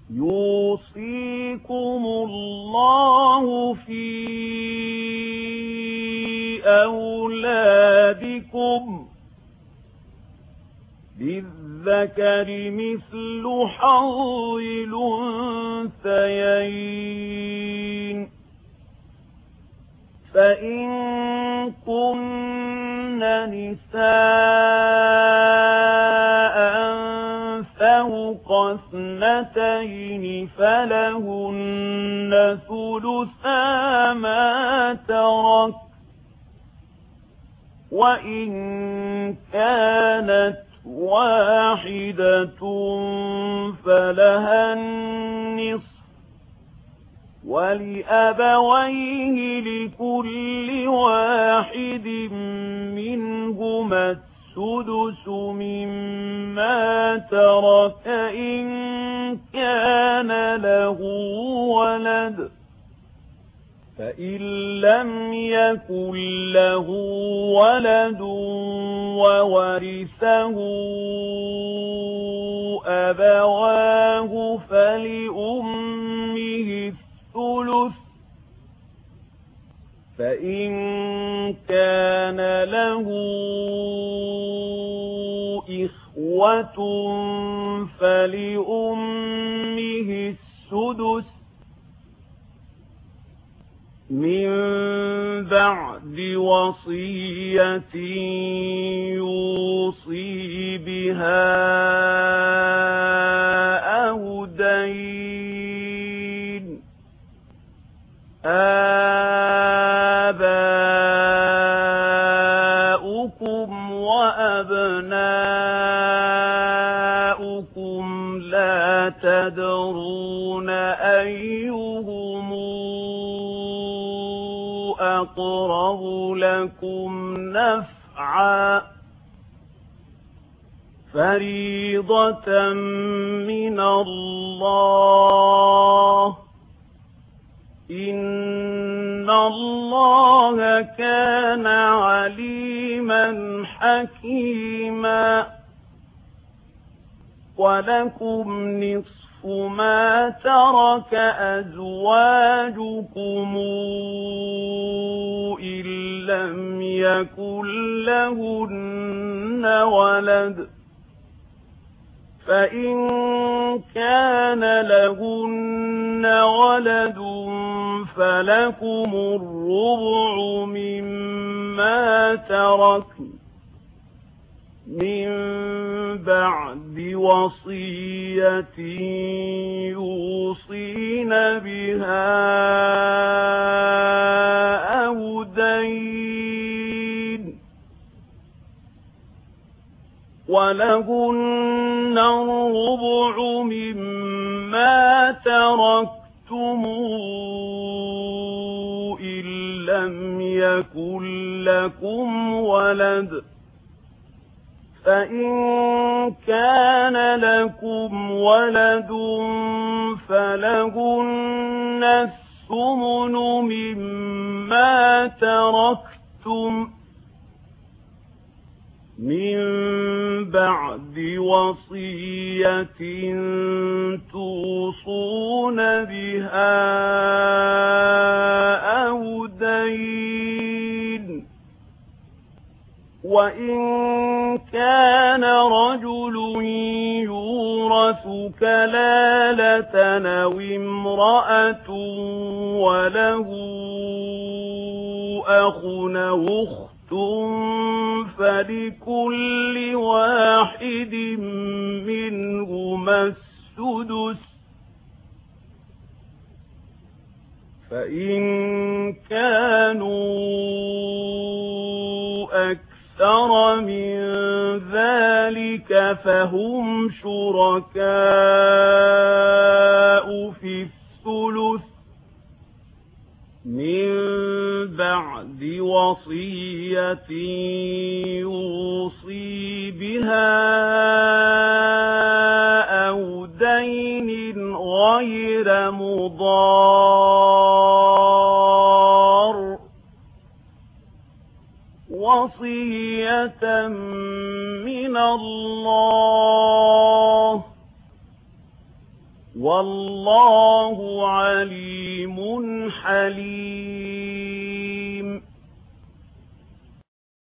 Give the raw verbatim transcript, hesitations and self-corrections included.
يوصيكم الله في أولادكم للذكر مثل حظ الأنثيين فإن كن نساء فوق اثنتين فلهن ثلثا ما ترك وإن كانت واحدة فلها النصف ولأبويه لكل واحد منهما السدس مما ترك إن كان له ولد فإن لم يكن له ولد وورثه أبواه فلأمه الثلث فإن كان له إخوة فلأمه السدس من بعد وصية يوصي بها أو دين آباؤكم وأبناؤكم لا تدرون أيهم أقرب لكم نفعا فريضة من الله إن الله كان عليما حكيما ولكم نصف ما ترك أزواجكم إن لم يكن لهن ولد فإن كان لهن ولد فلكم الربع مما تركن من بعد وصية يوصين بها أو دين ولهن الربع مما تركتم إن لم يكن لكم ولد فإن كان لكم ولد فلهن الثمن مما تركتم من بعد وصية توصون بها أو دين وإن كان رجل يورث كلالة أو امرأة وله أخ أو أخت فلكل واحد منهما السدس فإن كانوا أكثر من ذلك فهم شركاء في الثلث من بعد وصية يوصي بها أو دين غير مضار وصية من الله والله عليم حليم.